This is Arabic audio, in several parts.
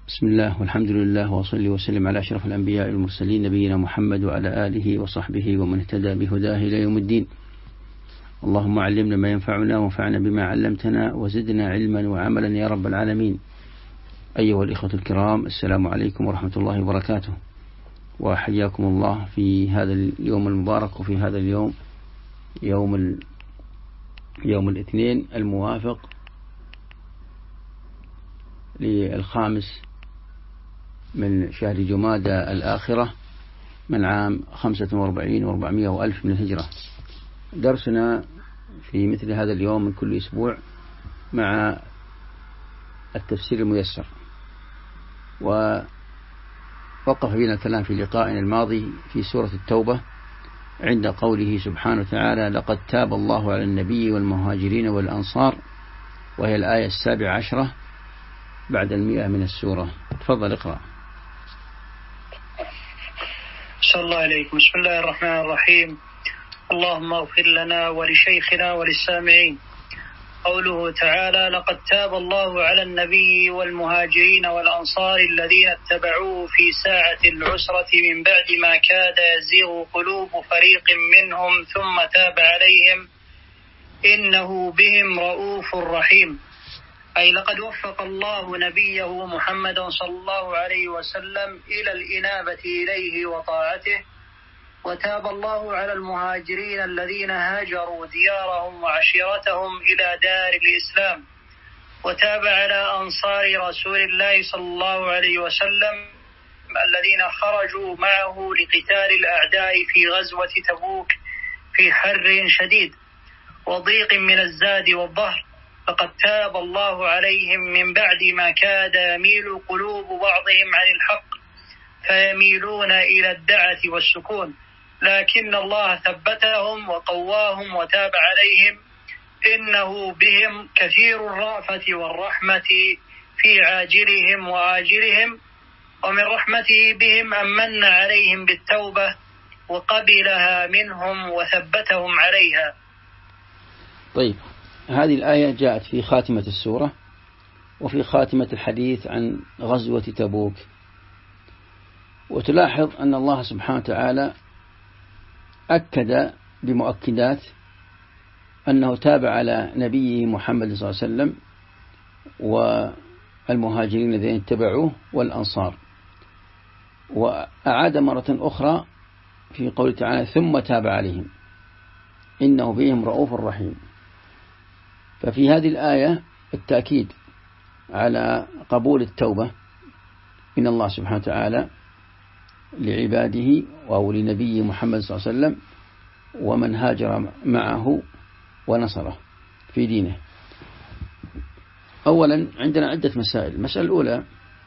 بسم الله والحمد لله وصلي وسلم على أشرف الأنبياء والمرسلين نبينا محمد وعلى آله وصحبه ومن اهتدى بهداه إلى يوم الدين. اللهم علمنا ما ينفعنا وانفعنا بما علمتنا وزدنا علما وعملا يا رب العالمين. أيها الإخوة الكرام، السلام عليكم ورحمة الله وبركاته، وحياكم الله في هذا اليوم المبارك وفي هذا اليوم يوم الاثنين الموافق للخامس من شهر جمادى الآخرة من عام 45 و400 وألف من الهجرة. درسنا في مثل هذا اليوم من كل أسبوع مع التفسير الميسر. ووقف بنا الكلام في لقائنا الماضي في سورة التوبة عند قوله سبحانه وتعالى: لقد تاب الله على النبي والمهاجرين والأنصار، وهي الآية 17 بعد 100 من السورة. تفضل اقرأ. صلى الله عليكم. بسم الله الرحمن الرحيم. اللهم اغفر لنا ولشيخنا وللسامعين. قوله تعالى: لقد تاب الله على النبي والمهاجرين والأنصار الذين اتبعوه في ساعة العسرة من بعد ما كاد يزيغ قلوب فريق منهم ثم تاب عليهم إنه بهم رؤوف رحيم. أي لقد وفق الله نبيه محمدا صلى الله عليه وسلم إلى الإنابة إليه وطاعته، وتاب الله على المهاجرين الذين هاجروا ديارهم وعشيرتهم إلى دار الإسلام، وتاب على أنصار رسول الله صلى الله عليه وسلم الذين خرجوا معه لقتال الأعداء في غزوة تبوك في حر شديد وضيق من الزاد والظهر. فقد تاب الله عليهم من بعد ما كاد يميل قلوب بعضهم عن الحق فيميلون إلى الدعة والسكون، لكن الله ثبتهم وقواهم وتاب عليهم إنه بهم كثير الرأفة والرحمة في عاجلهم وآجلهم، ومن رحمته بهم أن من عليهم بالتوبة وقبلها منهم وثبتهم عليها. طيب، هذه الآية جاءت في خاتمة السورة وفي خاتمة الحديث عن غزوة تبوك. وتلاحظ أن الله سبحانه وتعالى أكد بمؤكدات أنه تاب على نبيه محمد صلى الله عليه وسلم والمهاجرين الذين اتبعوه والأنصار، وأعاد مرة أخرى في قوله تعالى: ثم تاب عليهم إنه بهم رؤوف رحيم. ففي هذه الآية التأكيد على قبول التوبة من الله سبحانه وتعالى لعباده أو لنبي محمد صلى الله عليه وسلم ومن هاجر معه ونصره في دينه. أولا عندنا عدة مسائل. المسألة الأولى: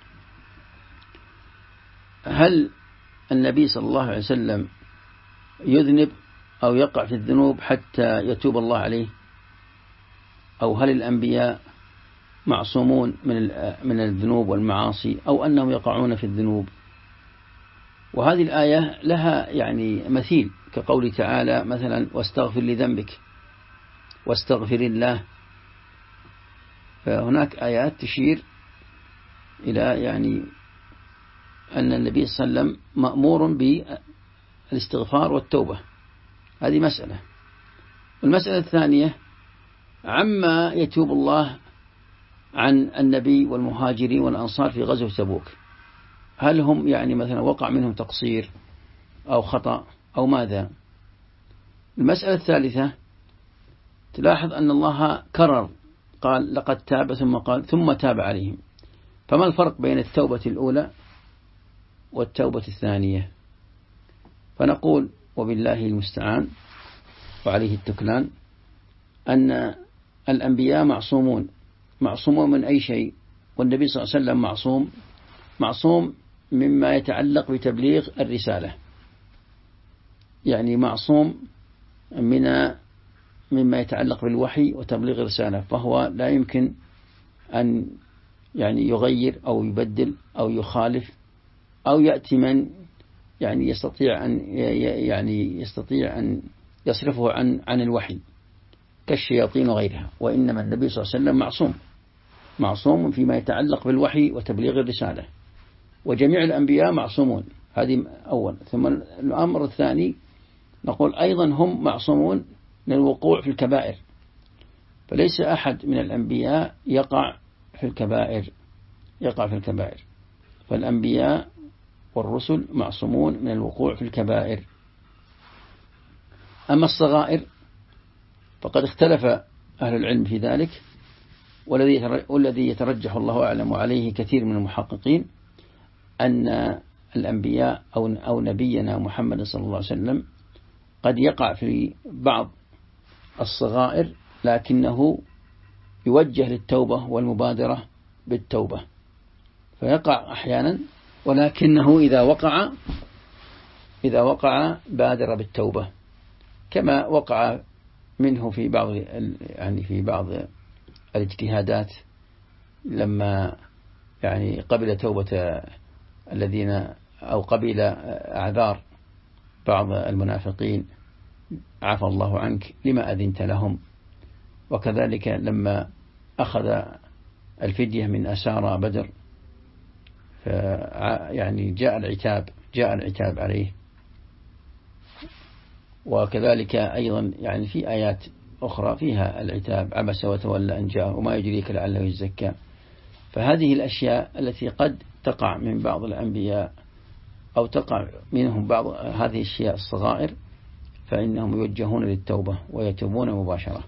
هل النبي صلى الله عليه وسلم يذنب أو يقع في الذنوب حتى يتوب الله عليه، أو هل الأنبياء معصومون من الذنوب والمعاصي، أو أنهم يقعون في الذنوب؟ وهذه الآية لها مثيل كقول تعالى مثلا: واستغفر لذنبك واستغفر الله. فهناك آيات تشير إلى أن النبي صلى الله عليه وسلم مأمور بالاستغفار والتوبة. هذه مسألة. والمسألة الثانية: عما يتوب الله عن النبي والمهاجرين والأنصار في غزوة تبوك، هل هم مثلا وقع منهم تقصير أو خطأ أو ماذا؟ المسألة الثالثة: تلاحظ أن الله كرر، قال: لقد تاب، ثم قال: ثم تاب عليهم. فما الفرق بين التوبة الأولى والتوبة الثانية؟ فنقول وبالله المستعان وعليه التكلان أن الأنبياء معصومون من أي شيء، والنبي صلى الله عليه وسلم معصوم مما يتعلق بتبليغ الرسالة، معصوم مما يتعلق بالوحي وتبليغ الرسالة، فهو لا يمكن أن يغير أو يبدل أو يخالف أو يأتي من يستطيع أن يصرفه عن الوحي كالشياطين وغيرها، وإنما النبي صلى الله عليه وسلم معصوم. معصوم فيما يتعلق بالوحي وتبليغ الرسالة، وجميع الأنبياء معصومون. هذه أول. ثم الأمر الثاني نقول أيضا هم معصومون من الوقوع في الكبائر، فليس أحد من الأنبياء يقع في الكبائر، فالأنبياء والرسل معصومون من الوقوع في الكبائر. أما الصغائر فقد اختلف أهل العلم في ذلك، والذي يترجح الله أعلم وعليه كثير من المحققين أن الأنبياء أو نبينا محمد صلى الله عليه وسلم قد يقع في بعض الصغائر، لكنه يوجه للتوبة والمبادرة بالتوبة، فيقع أحيانا، ولكنه إذا وقع بادر بالتوبة، كما وقع منه في بعض الاجتهادات لما قبل توبة الذين أو قبل أعذار بعض المنافقين، عفى الله عنك لما أذنت لهم. وكذلك لما أخذ الفدية من أسارى بدر، جاء العتاب عليه. وكذلك أيضا في آيات أخرى فيها العتاب، عبس وتولى أن جاءه وما يدريك لعله يزكى. فهذه الأشياء التي قد تقع من بعض الأنبياء أو تقع منهم بعض هذه الأشياء الصغائر، فإنهم يوجهون للتوبة ويتوبون مباشرة.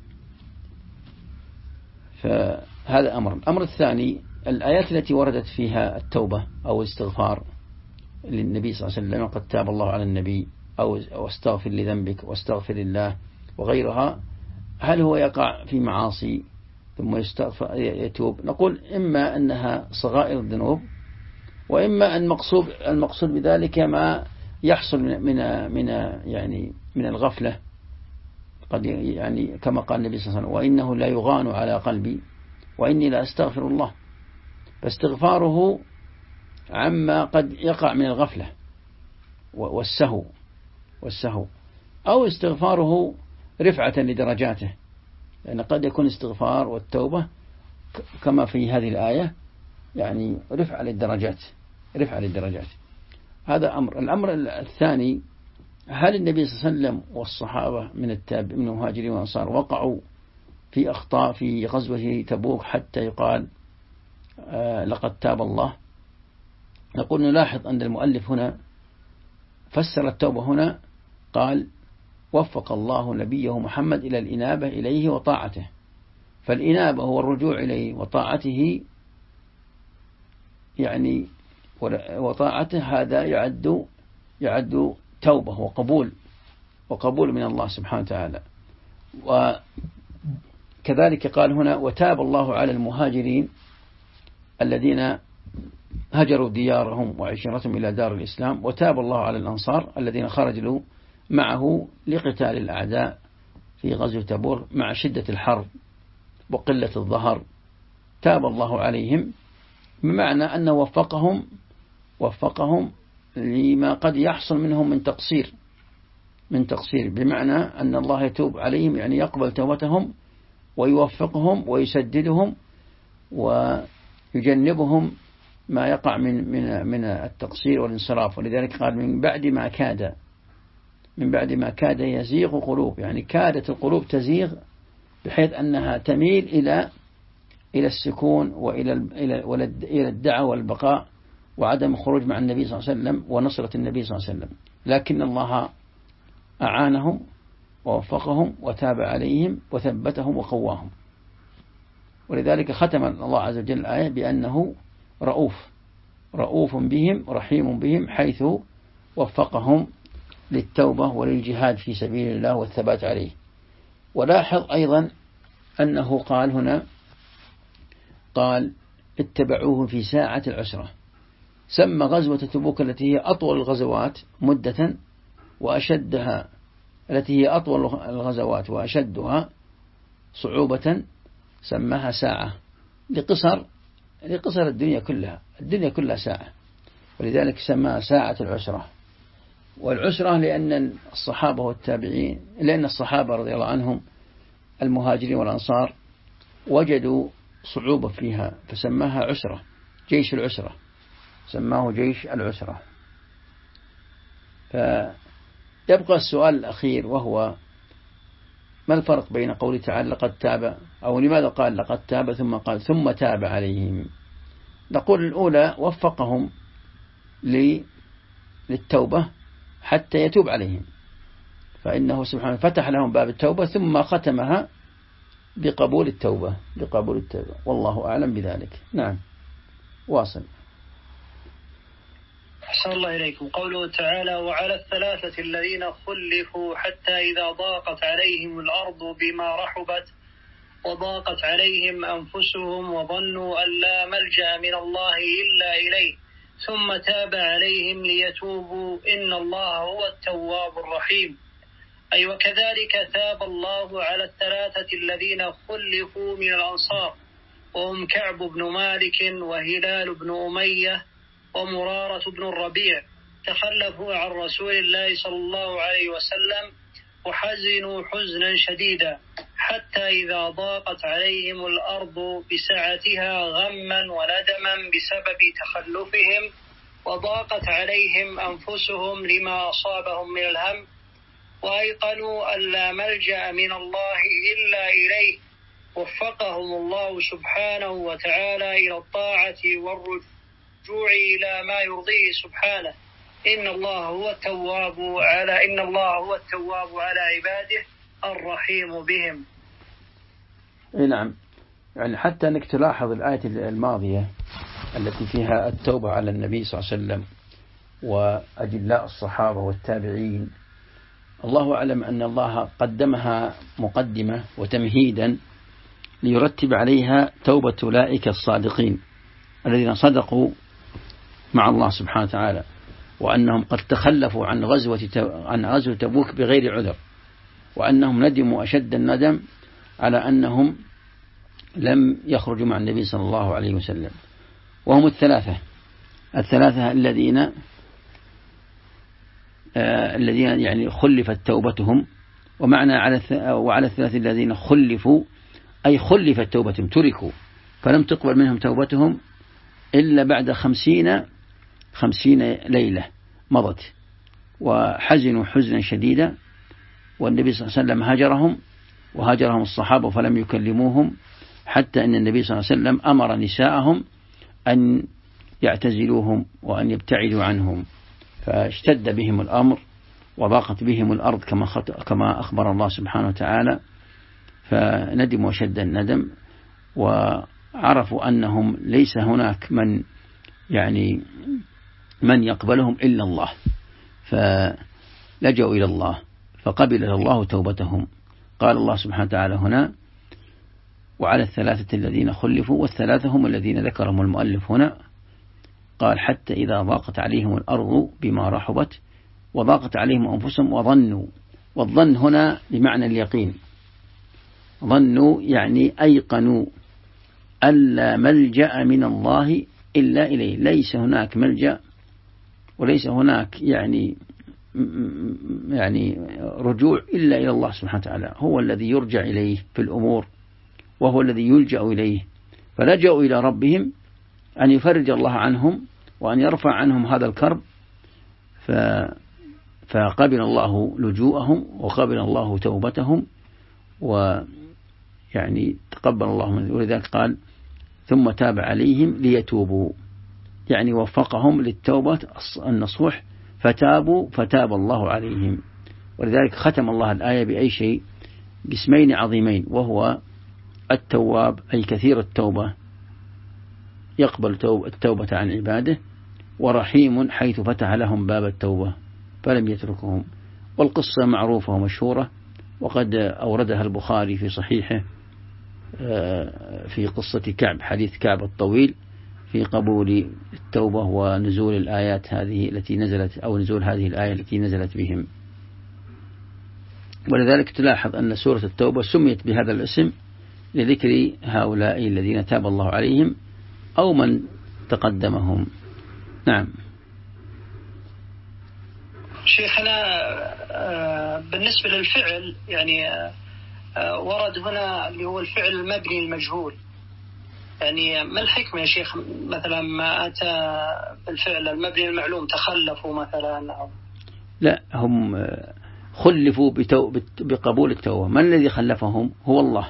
فهذا الأمر الثاني، الآيات التي وردت فيها التوبة أو الاستغفار للنبي صلى الله عليه وسلم، قد تاب الله على النبي أو استغفر لذنبك واستغفر الله وغيرها، هل هو يقع في معاصي ثم يتوب؟ نقول إما أنها صغائر الذنوب، وإما أن المقصود بذلك ما يحصل من الغفلة، قد كما قال النبي صلى الله عليه وسلم: وإنه لا يغان على قلبي وإني لا أستغفر الله. فاستغفاره عما قد يقع من الغفلة والسهو، أو استغفاره رفعة لدرجاته، لأن قد يكون الاستغفار والتوبة كما في هذه الآية رفعة للدرجات. هذا أمر. الأمر الثاني، هل النبي صلى الله عليه وسلم والصحابة من المهاجرين والأنصار وقعوا في أخطاء في غزوة تبوك حتى يقال لقد تاب الله؟ نقول نلاحظ أن المؤلف هنا فسر التوبة هنا، قال: وفق الله نبيه محمد إلى الإنابة إليه وطاعته. فالإنابة هو الرجوع إليه وطاعته، وطاعته هذا يعد توبة وقبول من الله سبحانه وتعالى. وكذلك قال هنا: وتاب الله على المهاجرين الذين هجروا ديارهم وعشيرتهم إلى دار الإسلام، وتاب الله على الأنصار الذين خرجوا معه لقتال الأعداء في غزوة تبوك مع شدة الحر وقلة الظهر، تاب الله عليهم، بمعنى أنه وفقهم لما قد يحصل منهم من تقصير، بمعنى أن الله يتوب عليهم، يقبل توبتهم ويوفقهم ويسددهم ويجنبهم ما يقع من التقصير والانصراف. ولذلك قال: من بعد ما كاد يزيغ قلوب، كادت القلوب تزيغ بحيث أنها تميل إلى السكون وإلى الدعوة والبقاء وعدم الخروج مع النبي صلى الله عليه وسلم ونصرة النبي صلى الله عليه وسلم، لكن الله أعانهم ووفقهم وتاب عليهم وثبتهم وقواهم. ولذلك ختم الله عز وجل الآية بأنه رؤوف بهم رحيم بهم، حيث وفقهم للتوبة وللجهاد في سبيل الله والثبات عليه. ولاحظ أيضا أنه قال هنا، قال: اتبعوه في ساعة العسرة. سمى غزوة تبوك التي هي أطول الغزوات مدة وأشدها، التي هي أطول الغزوات وأشدها صعوبة، سماها ساعة لقصر الدنيا كلها ساعة، ولذلك سماها ساعة العسرة. والعسرة لأن الصحابة والتابعين، لأن الصحابة رضي الله عنهم المهاجرين والأنصار وجدوا صعوبة فيها فسماها عسرة، جيش العسرة، سماه جيش العسرة. فيبقى السؤال الأخير وهو ما الفرق بين قوله تعالى لقد تاب، أو لماذا قال لقد تاب ثم قال ثم تاب عليهم؟ نقول الأولى وفقهم للتوبة حتى يتوب عليهم، فإنه سبحانه فتح لهم باب التوبة ثم ختمها بقبول التوبة، والله أعلم بذلك. نعم، واصل. أحسن الله إليكم. قوله تعالى وعلى الثلاثة الذين خلفوا حتى إذا ضاقت عليهم الأرض بما رحبت وضاقت عليهم أنفسهم وظنوا أن لا ملجأ من الله إلا إليه ثم تاب عليهم ليتوبوا إن الله هو التواب الرحيم. أي وكذلك تاب الله على الثلاثة الذين خلفوا من الأنصار، وهم كعب بن مالك وهلال بن أمية ومرارة بن الربيع، تخلفوا عن رسول الله صلى الله عليه وسلم وحزنوا حزنا شديدا حتى إذا ضاقت عليهم الأرض بسعتها غما وندما بسبب تخلفهم وضاقت عليهم أنفسهم لما أصابهم من الهم وأيقنوا أن لا ملجأ من الله إلا إليه، وفقهم الله سبحانه وتعالى إلى الطاعة والرجوع إلى ما يرضيه سبحانه. إن الله هو التواب على عباده الرحيم بهم. نعم، يعني حتى أنك تلاحظ الآية الماضية التي فيها التوبة على النبي صلى الله عليه وسلم وأجلاء الصحابة والتابعين، الله أعلم أن الله قدمها مقدمة وتمهيدا ليرتب عليها توبة أولئك الصادقين الذين صدقوا مع الله سبحانه وتعالى، وأنهم قد تخلفوا عن غزوة تبوك بغير عذر، وأنهم ندموا أشد الندم على أنهم لم يخرجوا مع النبي صلى الله عليه وسلم. وهم الثلاثة الذين يعني خلفت توبتهم، ومعنى وعلى الثلاثة الذين خلفوا أي خلفت توبتهم، تركوا فلم تقبل منهم توبتهم إلا بعد 50 ليلة مضت، وحزنوا حزنا شديدا، والنبي صلى الله عليه وسلم وهاجرهم الصحابة فلم يكلموهم، حتى أن النبي صلى الله عليه وسلم أمر نساءهم أن يعتزلوهم وأن يبتعدوا عنهم، فاشتد بهم الأمر وضاقت بهم الأرض كما أخبر الله سبحانه وتعالى، فندموا شد الندم وعرفوا أنهم ليس هناك من يقبلهم إلا الله، فلجأوا إلى الله فقبل الله توبتهم. قال الله سبحانه وتعالى هنا وعلى الثلاثة الذين خلفوا، والثلاثة هم الذين ذكرهم المؤلف هنا، قال حتى إذا ضاقت عليهم الأرض بما رحبت وضاقت عليهم أنفسهم وظنوا، والظن هنا بمعنى اليقين، ظنوا يعني أيقنوا ألا ملجأ من الله إلا إليه، ليس هناك ملجأ وليس هناك يعني رجوع إلا إلى الله سبحانه وتعالى، هو الذي يرجع إليه في الأمور وهو الذي يلجأ إليه، فلجأوا إلى ربهم أن يفرج الله عنهم وأن يرفع عنهم هذا الكرب، فقبل الله لجوءهم وقبل الله توبتهم، ويعني تقبل الله منه، ولذلك قال ثم تاب عليهم ليتوبوا، يعني وفقهم للتوبة النصوح فتابوا فتاب الله عليهم. ولذلك ختم الله الآية بأي شيء؟ باسمين عظيمين، وهو التواب أي كثير التوبة يقبل التوبة عن عباده، ورحيم حيث فتح لهم باب التوبة فلم يتركهم. والقصة معروفة ومشهورة، وقد أوردها البخاري في صحيحه في قصة كعب، حديث كعب الطويل في قبول التوبة ونزول الآيات هذه التي نزلت، أو نزول هذه الآية التي نزلت بهم. ولذلك تلاحظ أن سورة التوبة سميت بهذا الاسم لذكر هؤلاء الذين تاب الله عليهم أو من تقدمهم. نعم. شيخنا بالنسبة للفعل يعني ورد هنا اللي هو الفعل المبني المجهول، يعني ما الحكمة يا شيخ مثلا ما أتى بالفعل المبني المعلوم تخلفوا مثلا أو؟ لا، هم خلفوا بقبول التوبة. من الذي خلفهم؟ هو الله.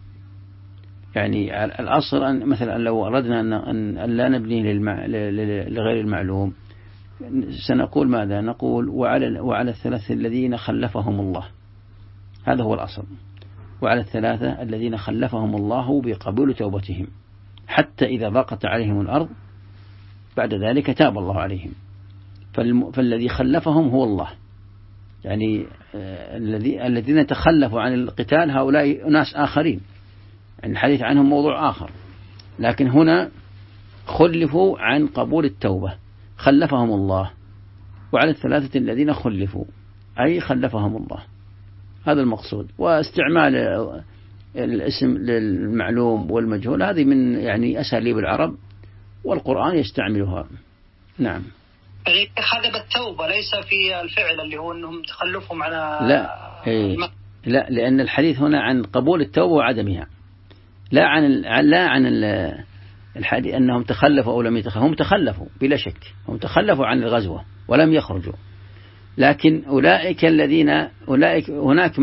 يعني الأصل أن مثلا لو أردنا أن لا نبني لغير المعلوم سنقول ماذا؟ نقول وعلى الثلاثة الذين خلفهم الله. هذا هو الأصل. وعلى الثلاثة الذين خلفهم الله بقبول توبتهم حتى إذا ضاقت عليهم الأرض بعد ذلك تاب الله عليهم. فالذي خلفهم هو الله. يعني الذين تخلفوا عن القتال هؤلاء ناس آخرين، يعني الحديث عنهم موضوع آخر، لكن هنا خلفوا عن قبول التوبة خلفهم الله. وعلى الثلاثة الذين خلفوا أي خلفهم الله، هذا المقصود. واستعمال الاسم للمعلوم والمجهول هذه من يعني أساليب العرب والقرآن يستعملها. نعم. هذا بالتوبة ليس في الفعل اللي هو أنهم تخلفهم على لا، لأن الحديث هنا عن قبول التوبة وعدمها، لا عن الحديث أنهم تخلفوا أو لم يتخلفوا. هم تخلفوا بلا شك، هم تخلفوا عن الغزوة ولم يخرجوا، لكن أولئك هناك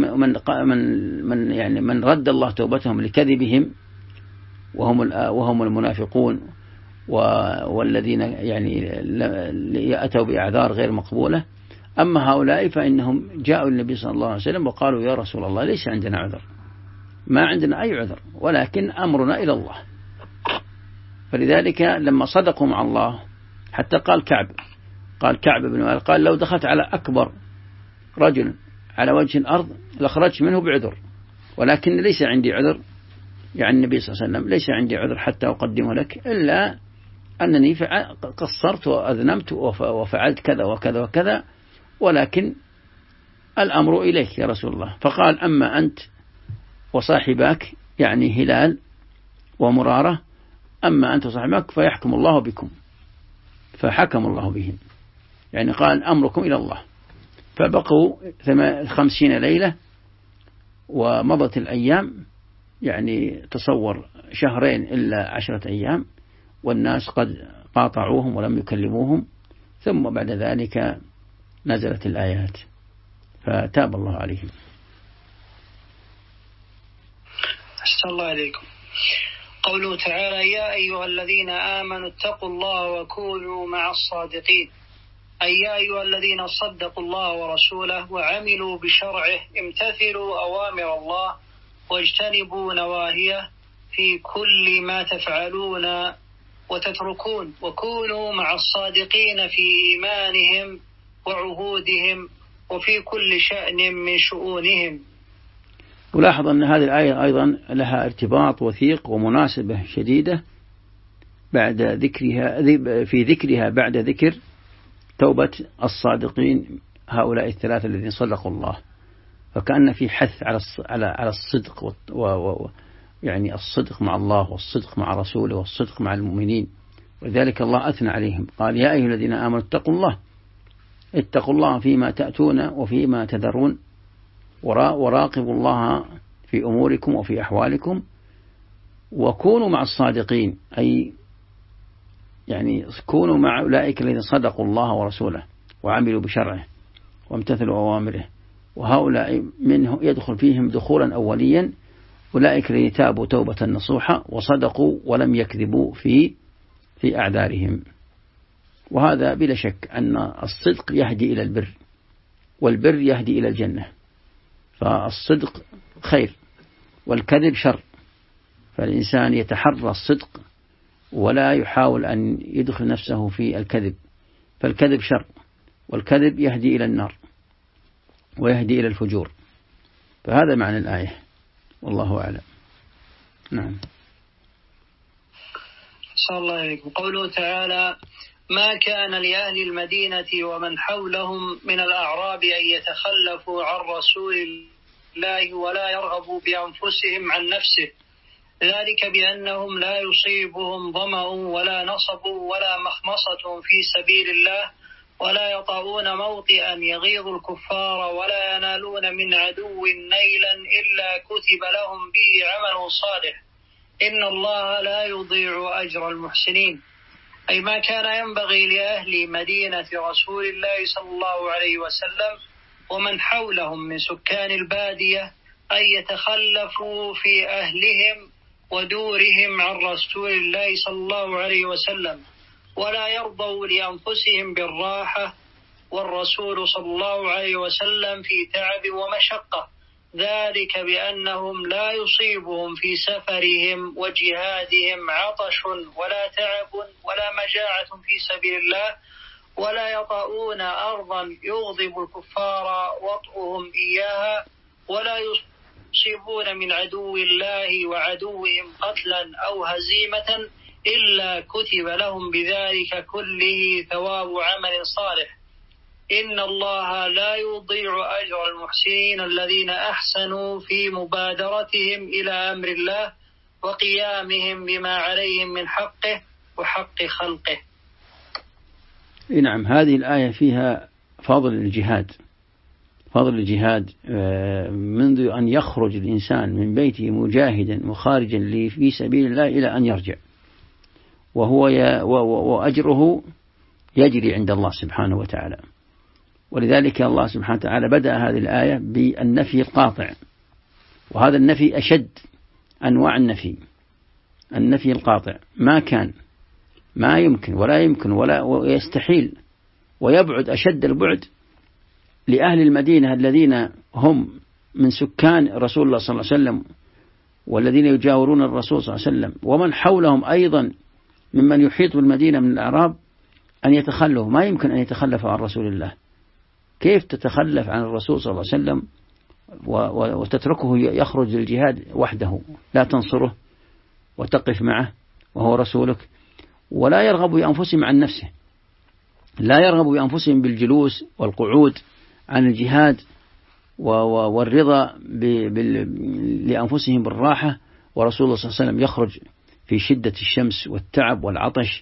من رد الله توبتهم لكذبهم وهم المنافقون والذين يعني أتوا بأعذار غير مقبولة. أما هؤلاء فإنهم جاءوا النبي صلى الله عليه وسلم وقالوا يا رسول الله ليس عندنا عذر، ما عندنا أي عذر، ولكن أمرنا إلى الله. فلذلك لما صدقوا مع الله حتى قال كعب بن مالك قال لو دخلت على أكبر رجل على وجه الأرض لخرجت منه بعذر، ولكن ليس عندي عذر، يعني النبي صلى الله عليه وسلم ليس عندي عذر حتى أقدمه لك إلا أنني قصرت وأذنبت وفعلت كذا وكذا وكذا، ولكن الأمر إليك يا رسول الله. فقال أما أنت وصاحباك، يعني هلال ومرارة، أما أنت وصاحبك فيحكم الله بكم. فحكم الله بهم، يعني قال أمركم إلى الله. فبقوا 50 ليلة ومضت الأيام، يعني تصور 2 إلا 10 أيام، والناس قد قاطعوهم ولم يكلموهم. ثم بعد ذلك نزلت الآيات فتاب الله عليهم. أحسن الله عليكم. قوله تعالى يا أيها الذين آمنوا اتقوا الله وكونوا مع الصادقين، أي يا أيها الذين صدقوا الله ورسوله وعملوا بشرعه، امتثلوا أوامر الله واجتنبوا نواهيه في كل ما تفعلون وتتركون، وكونوا مع الصادقين في إيمانهم وعهودهم وفي كل شأن من شؤونهم. ولاحظ أن هذه الآية أيضا لها ارتباط وثيق ومناسبة شديدة بعد ذكرها بعد ذكر توبة الصادقين هؤلاء الثلاثة الذين صدقوا الله. فكأن في حث على الصدق يعني الصدق مع الله والصدق مع رسوله والصدق مع المؤمنين، ولذلك الله أثنى عليهم قال يا أيها الذين آمنوا اتقوا الله فيما تأتون وفيما تذرون وراقبوا الله في أموركم وفي أحوالكم وكونوا مع الصادقين، أي يعني كونوا مع أولئك الذين صدقوا الله ورسوله وعملوا بشرعه وامتثلوا أوامره. وهؤلاء منه يدخل فيهم دخولا أوليا أولئك الذين تابوا توبة نصوحة وصدقوا ولم يكذبوا في أعذارهم. وهذا بلا شك أن الصدق يهدي إلى البر، والبر يهدي إلى الجنة. فالصدق خير والكذب شر، فالإنسان يتحرى الصدق ولا يحاول أن يدخل نفسه في الكذب، فالكذب شر، والكذب يهدي إلى النار ويهدي إلى الفجور. فهذا معنى الآية، والله أعلم. نعم. صلى الله عليكم. قوله تعالى ما كان لأهل المدينة ومن حولهم من الأعراب أن يتخلفوا عن رسول الله ولا يرغبوا بأنفسهم عن نفسه، ذلك بأنهم لا يصيبهم ظمأ ولا نصب ولا مخمصة في سبيل الله ولا يطؤون موطئا يغيظ الكفار ولا ينالون من عدو نيلا إلا كتب لهم به عمل صالح إن الله لا يضيع أجر المحسنين، أي ما كان ينبغي لأهل مدينة رسول الله صلى الله عليه وسلم ومن حولهم من سكان البادية أن يتخلفوا في أهلهم ودورهم عن رسول الله صلى الله عليه وسلم، ولا يرضوا لأنفسهم بالراحة والرسول صلى الله عليه وسلم في تعب ومشقة، ذلك بأنهم لا يصيبهم في سفرهم وجهادهم عطش ولا تعب ولا مجاعة في سبيل الله، ولا يطؤون أرضا يغضب الكفار وطئهم إياها، ولا يصيبون من عدو الله وعدوهم قتلا أو هزيمة إلا كتب لهم بذلك كله ثواب عمل صالح. إن الله لا يضيع أجر المحسنين الذين أحسنوا في مبادرتهم إلى أمر الله وقيامهم بما عليهم من حقه وحق خلقه. نعم، هذه الآية فيها فضل الجهاد، فضل الجهاد منذ أن يخرج الإنسان من بيته مجاهدا مخارجا في سبيل الله إلى أن يرجع، وأجره يجري عند الله سبحانه وتعالى. ولذلك الله سبحانه وتعالى بدأ هذه الآية بالنفي القاطع، وهذا النفي أشد أنواع النفي القاطع، ما كان، ما يمكن ولا يمكن ولا يستحيل، ويبعد أشد البعد لأهل المدينة الذين هم من سكان رسول الله صلى الله عليه وسلم والذين يجاورون الرسول صلى الله عليه وسلم ومن حولهم أيضا ممن يحيط بالمدينة من الأعراب أن يتخلوا. ما يمكن أن يتخلفوا عن رسول الله. كيف تتخلف عن الرسول صلى الله عليه وسلم وتتركه يخرج للجهاد وحده، لا تنصره وتقف معه وهو رسولك؟ ولا يرغب بأنفسهم عن نفسه، لا يرغب بأنفسهم بالجلوس والقعود عن الجهاد والرضا لأنفسهم بالراحة، ورسول الله صلى الله عليه وسلم يخرج في شدة الشمس والتعب والعطش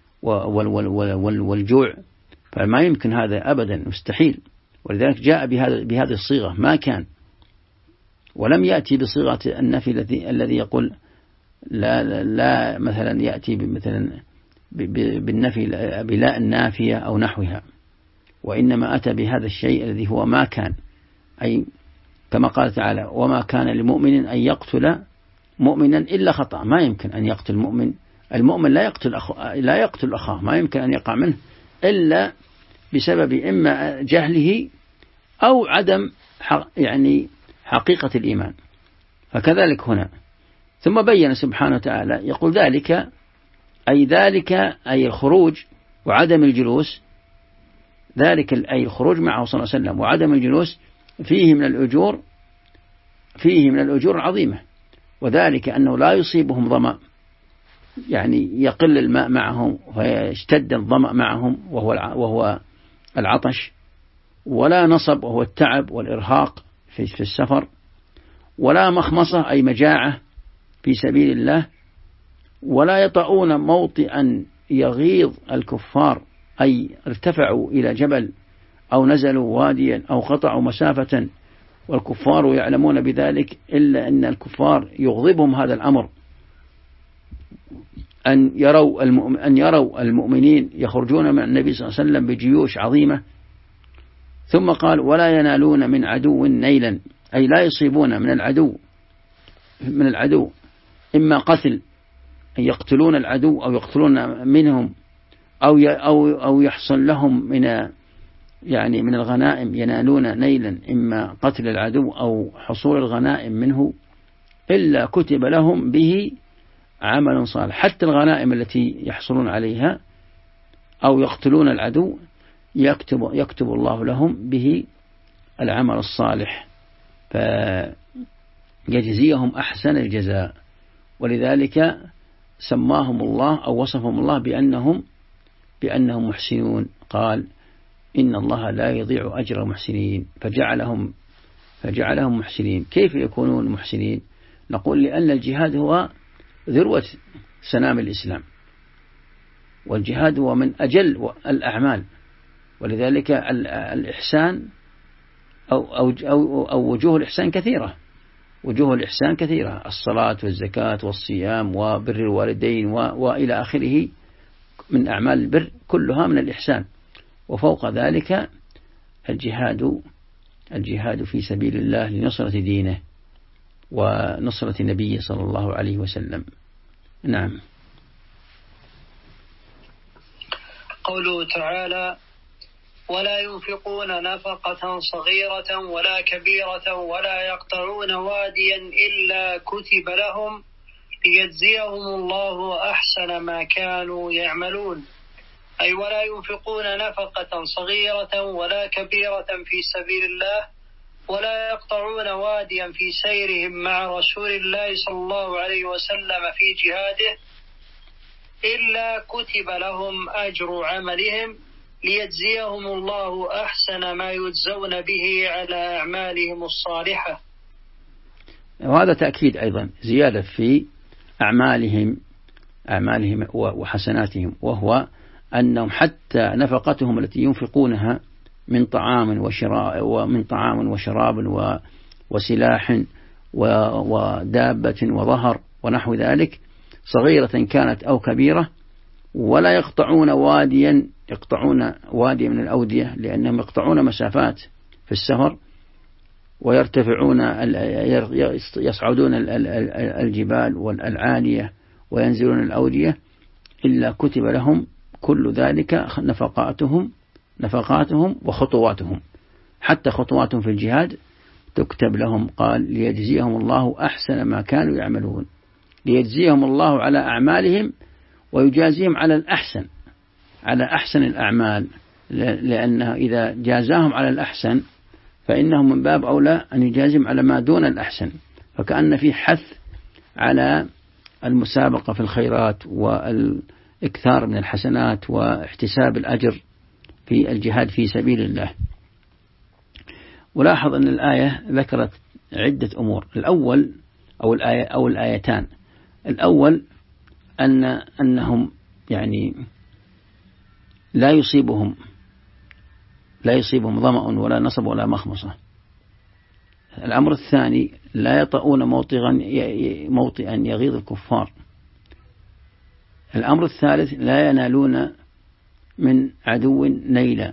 والجوع، فما يمكن هذا أبدا، مستحيل. ولذلك جاء بهذه الصيغة ما كان، ولم يأتي بصيغة النفي الذي يقول لا مثلا يأتي مثلا بالنفي بلا النافية أو نحوها، وإنما أتى بهذا الشيء الذي هو ما كان، أي كما قال تعالى وما كان لمؤمن أن يقتل مؤمنا إلا خطأ. ما يمكن أن يقتل المؤمن لا يقتل أخاه، ما يمكن أن يقع منه إلا بسبب إما جهله أو عدم حقيقة الإيمان. فكذلك هنا ثم بين سبحانه وتعالى يقول ذلك أي الخروج وعدم الجلوس، ذلك أي الخروج معه صلى الله عليه وسلم وعدم الجلوس فيه من الأجور العظيمة، وذلك أنه لا يصيبهم ظمأ، يعني يقل الماء معهم ويشتد الظمأ معهم وهو العطش، ولا نصب وهو التعب والإرهاق في السفر، ولا مخمصة أي مجاعة في سبيل الله، ولا يطؤون موطئا يغيظ الكفار أي ارتفعوا إلى جبل أو نزلوا واديا أو قطعوا مسافة والكفار يعلمون بذلك، إلا أن الكفار يغضبهم هذا الأمر أن يروا المؤمنين يخرجون مع النبي صلى الله عليه وسلم بجيوش عظيمة. ثم قال ولا ينالون من عدو نيلا، أي لا يصيبون من العدو إما قتل أن يقتلون العدو أو يقتلون منهم أو يحصل لهم من الغنائم ينالون نيلا، إما قتل العدو أو حصول الغنائم منه، إلا كتب لهم به عمل صالح. حتى الغنائم التي يحصلون عليها أو يقتلون العدو يكتب الله لهم به العمل الصالح، فيجزيهم أحسن الجزاء. ولذلك سماهم الله أو وصفهم الله بأنهم محسنون، قال إن الله لا يضيع أجر المحسنين، فجعلهم محسنين. كيف يكونون محسنين؟ نقول لأن الجهاد هو ذروة سنام الإسلام، والجهاد هو من أجل الأعمال، ولذلك الإحسان أو وجوه الإحسان كثيرة، وجوه الإحسان كثيرة: الصلاة والزكاة والصيام وبر الوالدين وإلى آخره من أعمال البر، كلها من الإحسان. وفوق ذلك الجهاد في سبيل الله لنصرة دينه ونصرة نبيه صلى الله عليه وسلم. نعم. قوله تعالى: ولا ينفقون نفقة صغيرة ولا كبيرة ولا يقطعون واديا إلا كتب لهم ليجزيهم الله أحسن ما كانوا يعملون. أي ولا ينفقون نفقة صغيرة ولا كبيرة في سبيل الله، ولا يقطعون واديا في سيرهم مع رسول الله صلى الله عليه وسلم في جهاده، إلا كتب لهم أجر عملهم ليجزيهم الله أحسن ما يجزون به على أعمالهم الصالحة. وهذا تأكيد أيضا زيادة في أعمالهم وحسناتهم، وهو أنهم حتى نفقتهم التي ينفقونها من طعام وشراب وسلاح ودابة وظهر ونحو ذلك، صغيرة كانت أو كبيرة، ولا يقطعون وادي من الأودية، لأنهم يقطعون مسافات في السفر يصعدون الجبال والعالية وينزلون الأودية، إلا كتب لهم كل ذلك نفقاتهم وخطواتهم، حتى خطواتهم في الجهاد تكتب لهم. قال: ليجزيهم الله أحسن ما كانوا يعملون، ليجزيهم الله على أعمالهم ويجازيهم على أحسن الأعمال، لأنه إذا جازاهم على الأحسن فإنهم من باب أولى أن يجازيهم على ما دون الأحسن، فكأن في حث على المسابقة في الخيرات والإكثار من الحسنات واحتساب الأجر في الجهاد في سبيل الله. ولاحظ أن الآية ذكرت عدة أمور. الأول أو الآيتان، الأول أنهم يعني لا يصيبهم ظمأ ولا نصب ولا مخمصة. الأمر الثاني: لا يطؤون موطئا يغيظ الكفار. الأمر الثالث: لا ينالون من عدو نيلا.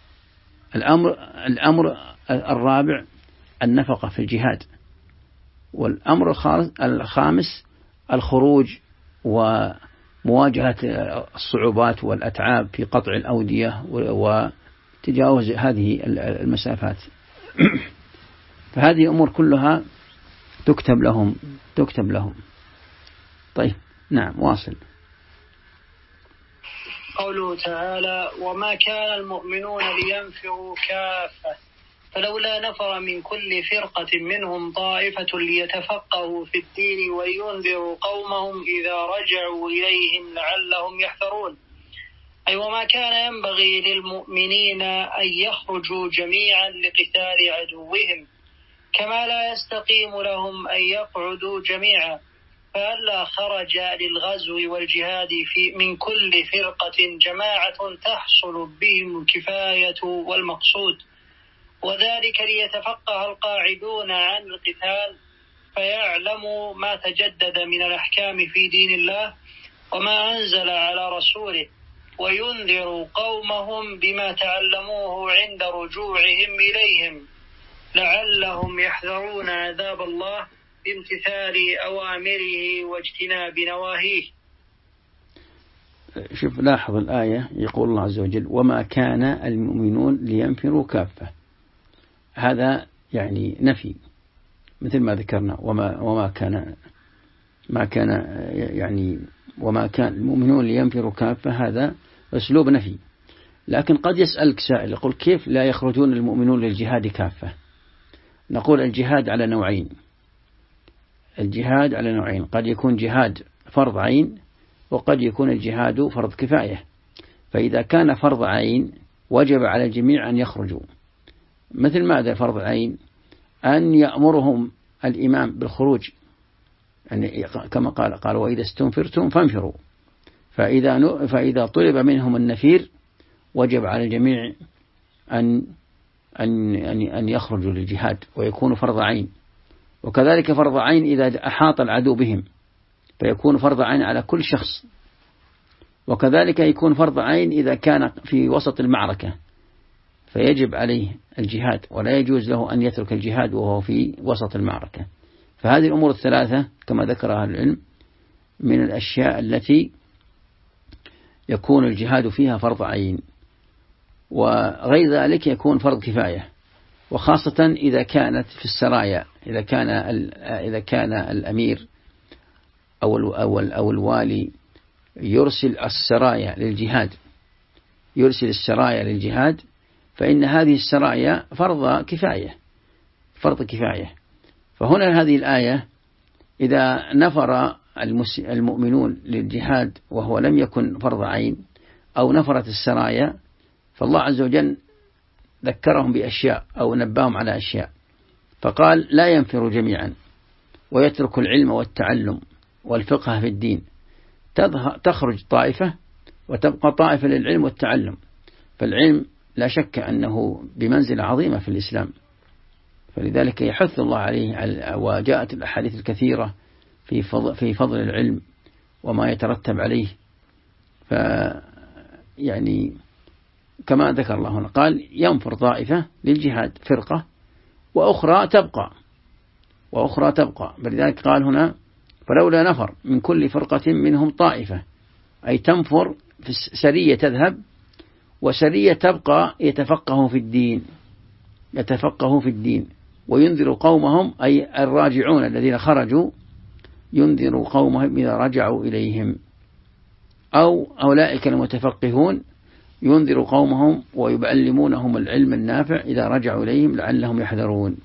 الأمر الرابع: النفقة في الجهاد. والأمر الخامس: الخروج ومواجهة الصعوبات والأتعاب في قطع الأودية وتجاوز هذه المسافات. فهذه أمور كلها تكتب لهم. طيب، نعم، واصل. قوله تعالى: وما كان المؤمنون لينفروا كافة فلولا نفر من كل فرقة منهم طائفة ليتفقهوا في الدين ولينذروا قومهم إذا رجعوا إليهم لعلهم يحذرون. أي وما كان ينبغي للمؤمنين أن يخرجوا جميعا لقتال عدوهم، كما لا يستقيم لهم أن يقعدوا جميعا، فألا خرج للغزو والجهاد من كل فرقة جماعة تحصل بهم الكفاية والمقصود، وذلك ليتفقه القاعدون عن القتال فيعلموا ما تجدد من الأحكام في دين الله وما أنزل على رسوله، وينذروا قومهم بما تعلموه عند رجوعهم إليهم لعلهم يحذرون عذاب الله بامتثال أوامره واجتناب نواهيه. شوف، لاحظ الآية، يقول الله عز وجل: وما كان المؤمنون لينفروا كافة. هذا يعني نفي، مثل ما ذكرنا. وما كان المؤمنون لينفروا كافة، هذا أسلوب نفي. لكن قد يسألك سائل يقول: كيف لا يخرجون المؤمنون للجهاد كافة؟ نقول: الجهاد على نوعين. قد يكون جهاد فرض عين، وقد يكون الجهاد فرض كفاية. فإذا كان فرض عين وجب على الجميع أن يخرجوا. مثل ماذا فرض عين؟ أن يأمرهم الإمام بالخروج، يعني كما قال: وإذا استنفرتم فانفروا. فإذا طلب منهم النفير وجب على الجميع أن يخرجوا للجهاد ويكون فرض عين. وكذلك فرض عين إذا أحاط العدو بهم فيكون فرض عين على كل شخص، وكذلك يكون فرض عين إذا كان في وسط المعركة فيجب عليه الجهاد، ولا يجوز له أن يترك الجهاد وهو في وسط المعركة. فهذه الأمور الثلاثة كما ذكرها العلم من الأشياء التي يكون الجهاد فيها فرض عين، وغير ذلك يكون فرض كفاية، وخاصة إذا كانت في السرايا، إذا كان الأمير أو الوالي يرسل السرايا للجهاد فإن هذه السرايا فرض كفاية. فهنا هذه الآية إذا نفر المؤمنون للجهاد وهو لم يكن فرض عين أو نفرت السرايا، فالله عز وجل ذكرهم بأشياء أو نباهم على أشياء، فقال لا ينفروا جميعا ويترك العلم والتعلم والفقه في الدين، تخرج طائفة وتبقى طائفة للعلم والتعلم. فالعلم لا شك أنه بمنزلة عظيمة في الإسلام، فلذلك يحث الله عليه، وجاءت الأحاديث الكثيرة في فضل العلم وما يترتب عليه. يعني كما ذكر الله هنا قال ينفر طائفة للجهاد فرقة وأخرى تبقى، فلذلك قال هنا فلولا نفر من كل فرقة منهم طائفة، أي تنفر في سرية تذهب وسرية تبقى يتفقه في الدين وينذر قومهم، أي الراجعون الذين خرجوا ينذر قومهم إذا رجعوا إليهم، أو أولئك المتفقهون ينذر قومهم ويعلمونهم العلم النافع إذا رجعوا إليهم لعلهم يحذرون.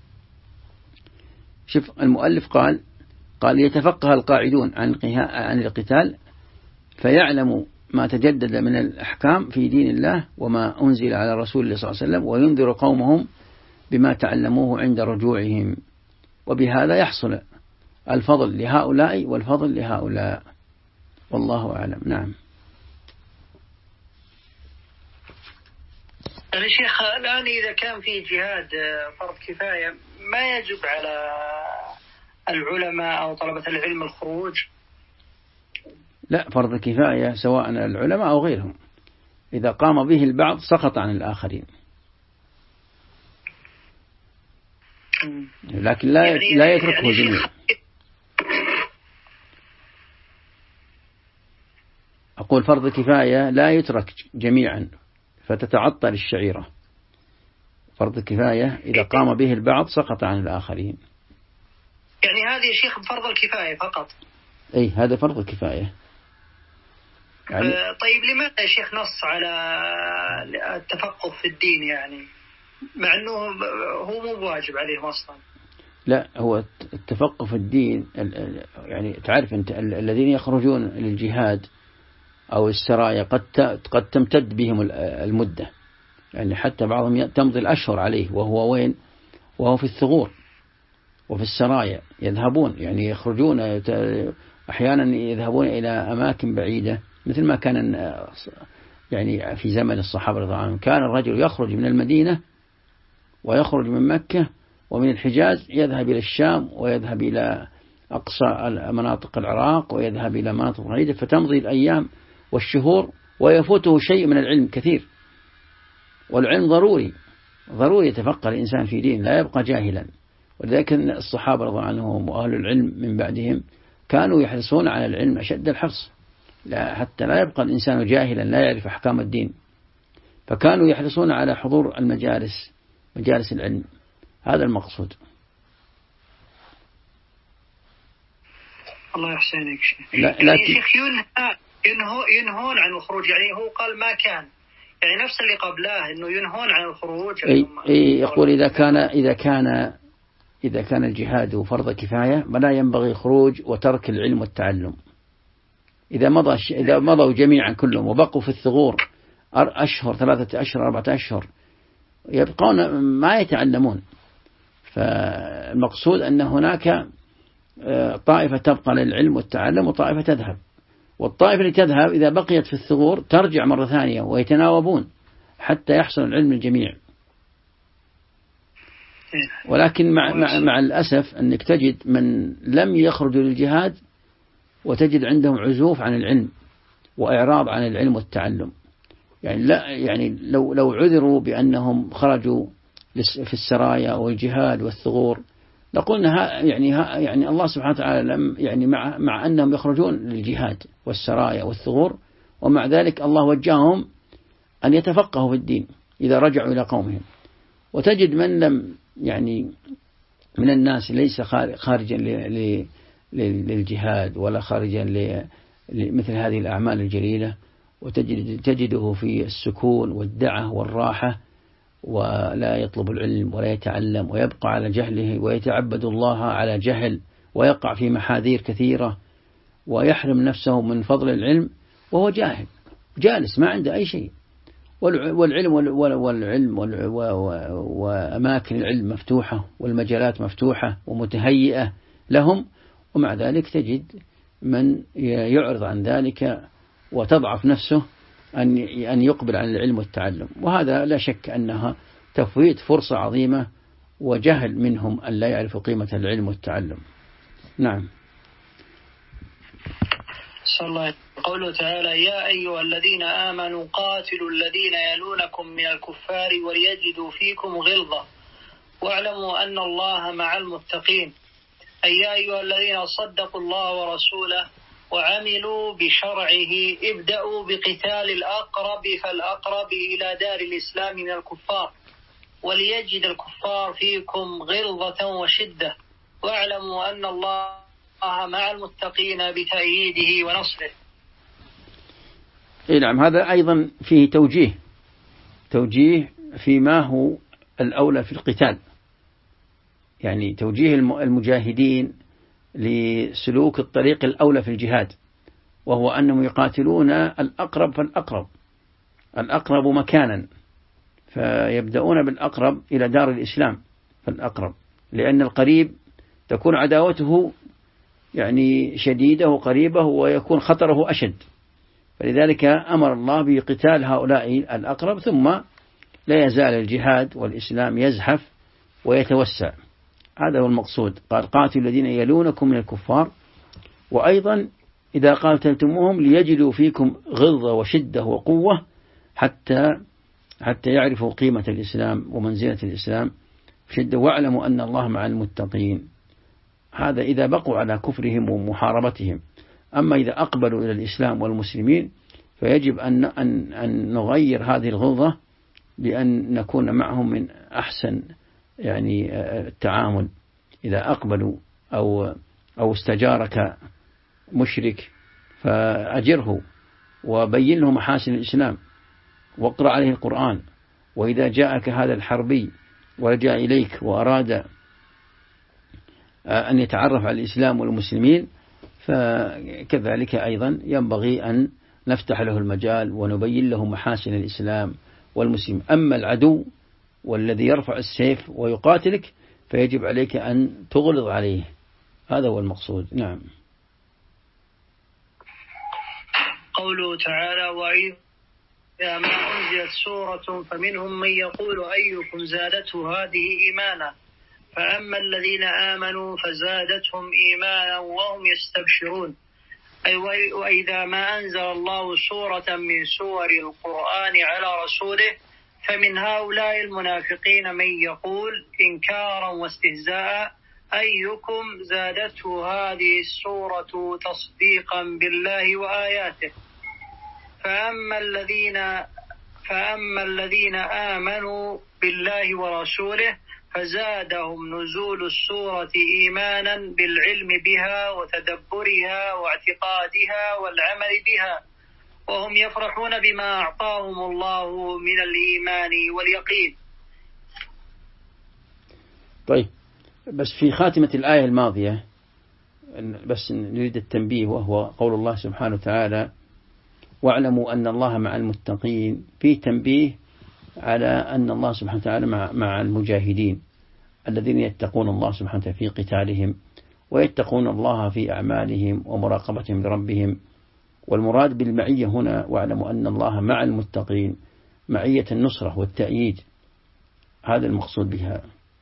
شوف المؤلف قال يتفقه القاعدون عن القتال فيعلم ما تجدد من الأحكام في دين الله وما أنزل على رسول الله صلى الله عليه وسلم، وينذر قومهم بما تعلموه عند رجوعهم، وبهذا يحصل الفضل لهؤلاء والفضل لهؤلاء، والله أعلم. نعم. يعني شيخ الآن إذا كان في جهاد فرض كفاية ما يجب على العلماء أو طلبة العلم الخروج؟ لا، فرض كفاية سواء العلماء أو غيرهم، إذا قام به البعض سقط عن الآخرين، لكن لا يتركه جميع. أقول فرض كفاية لا يترك جميعا فتتعطل الشعيرة، فرض كفاية إذا قام به البعض سقط عن الآخرين. يعني هذه يا شيخ فرض الكفاية فقط؟ أي هذا فرض الكفاية. يعني طيب لماذا يا شيخ نص على التفقه في الدين، يعني مع أنه هو مو واجب عليهم أصلا؟ لا، هو التفقه في الدين يعني تعرف أنت الذين يخرجون للجهاد أو السرايا قد تمتد بهم المدة، يعني حتى بعضهم تمضي الأشهر عليه وهو وين؟ وهو في الثغور وفي السرايا، يذهبون يعني يخرجون أحيانا يذهبون إلى أماكن بعيدة، مثل ما كان يعني في زمن الصحابة رضي الله عنهم كان الرجل يخرج من المدينة ويخرج من مكة ومن الحجاز يذهب إلى الشام ويذهب إلى أقصى مناطق العراق ويذهب إلى مناطق بعيدة، فتمضي الأيام والشهور ويفوته شيء من العلم كثير. والعلم ضروري يتفقه الإنسان في دين، لا يبقى جاهلا. ولذلك الصحابة رضي الله عنهم وأهل العلم من بعدهم كانوا يحرصون على العلم أشد الحرص، حتى لا يبقى الإنسان جاهلا لا يعرف أحكام الدين، فكانوا يحرصون على حضور مجالس العلم. هذا المقصود. الله يحسنك شيخ. يعني شيخ ينهون عن الخروج، يعني هو قال ما كان، يعني نفس اللي قبلاه انه ينهون عن الخروج. يقول إذا كان الجهاد فرض كفاية فلا ينبغي الخروج وترك العلم والتعلم. إذا مضوا جميعا كلهم وبقوا في الثغور أشهر 3 أشهر 4 أشهر يبقون ما يتعلمون، فالمقصود أن هناك طائفة تبقى للعلم والتعلم وطائفة تذهب، والطائفة اللي تذهب إذا بقيت في الثغور ترجع مرة ثانية ويتناوبون حتى يحصل العلم الجميع. ولكن مع الأسف أنك تجد من لم يخرجوا للجهاد وتجد عندهم عزوف عن العلم وإعراض عن العلم والتعلم. يعني لا، يعني لو عذروا بأنهم خرجوا في السرايا والجهاد والثغور لقلنا يعني الله سبحانه وتعالى لم يعني مع أنهم يخرجون للجهاد والسرايا والثغور، ومع ذلك الله وجههم أن يتفقهوا في الدين إذا رجعوا إلى قومهم. وتجد من لم يعني من الناس ليس خارجا للجهاد ولا خارجا لمثل هذه الأعمال الجليلة، وتجده في السكون والدعة والراحة، ولا يطلب العلم ولا يتعلم، ويبقى على جهله ويتعبد الله على جهل، ويقع في محاذير كثيرة، ويحرم نفسه من فضل العلم وهو جاهل جالس ما عنده أي شيء. والعلم وأماكن العلم مفتوحة والمجالات مفتوحة ومتهيئة لهم، ومع ذلك تجد من يعرض عن ذلك وتضعف نفسه أن يقبل عن العلم والتعلم. وهذا لا شك أنها تفويت فرصة عظيمة وجهل منهم أن لا يعرفوا قيمة العلم والتعلم. نعم. صلى الله قوله تعالى: يا أيها الذين آمنوا قاتلوا الذين يلونكم من الكفار وليجدوا فيكم غلظة واعلموا أن الله مع المتقين. أي يا أيها الذين صدقوا الله ورسوله وعملوا بشرعه ابدأوا بقتال الأقرب فالأقرب إلى دار الإسلام من الكفار وليجد الكفار فيكم غلظة وشدة واعلموا أن الله مع المتقين بتأييده ونصره. نعم، هذا أيضا فيه توجيه فيما هو الأولى في القتال، يعني توجيه المجاهدين لسلوك الطريق الأولى في الجهاد، وهو أنهم يقاتلون الأقرب فالأقرب، الأقرب مكانا، فيبدأون بالأقرب إلى دار الإسلام فالأقرب، لأن القريب تكون عداوته يعني شديدة وقريبة ويكون خطره أشد، فلذلك أمر الله بقتال هؤلاء الأقرب، ثم لا يزال الجهاد والإسلام يزحف ويتوسع. هذا هو المقصود. قال: قاتلوا الذين يلونكم من الكفار، وأيضا إذا قاتلتموهم ليجدوا فيكم غلظة وشدة وقوة حتى يعرفوا قيمة الإسلام ومنزلة الإسلام شدة، واعلموا أن الله مع المتقين. هذا إذا بقوا على كفرهم ومحاربتهم. أما إذا أقبلوا إلى الإسلام والمسلمين فيجب أن نغير هذه الغلظة بأن نكون معهم من أحسن يعني التعامل. إذا أقبلوا أو استجارك مشرك فأجره وبين له محاسن الإسلام واقرأ عليه القرآن. وإذا جاءك هذا الحربي ورجع إليك وأراد أن يتعرف على الإسلام والمسلمين فكذلك أيضا ينبغي أن نفتح له المجال ونبين له محاسن الإسلام والمسلم. أما العدو والذي يرفع السيف ويقاتلك فيجب عليك أن تغلظ عليه. هذا هو المقصود. نعم. قوله تعالى: وإذا ما أنزلت سورة فمنهم من يقول أيكم زادته هذه إيمانا فأما الذين آمنوا فزادتهم إيمانا وهم يستبشرون. أي وإذا ما أنزل الله سورة من سور القرآن على رسوله فمن هؤلاء المنافقين من يقول إنكارا واستهزاء أيكم زادته هذه السورة تصديقا بالله وآياته فأما الذين آمنوا بالله ورسوله فزادهم نزول السورة إيمانا بالعلم بها وتدبرها واعتقادها والعمل بها وهم يفرحون بما أعطاهم الله من الإيمان واليقين. طيب، بس في خاتمة الآية الماضية بس نريد التنبيه، وهو قول الله سبحانه وتعالى: واعلموا أن الله مع المتقين. في تنبيه على أن الله سبحانه وتعالى مع المجاهدين الذين يتقون الله سبحانه وتعالى في قتالهم ويتقون الله في أعمالهم ومراقبتهم لربهم. والمراد بالمعية هنا واعلموا أن الله مع المتقين، معية النصرة والتأييد، هذا المقصود بها.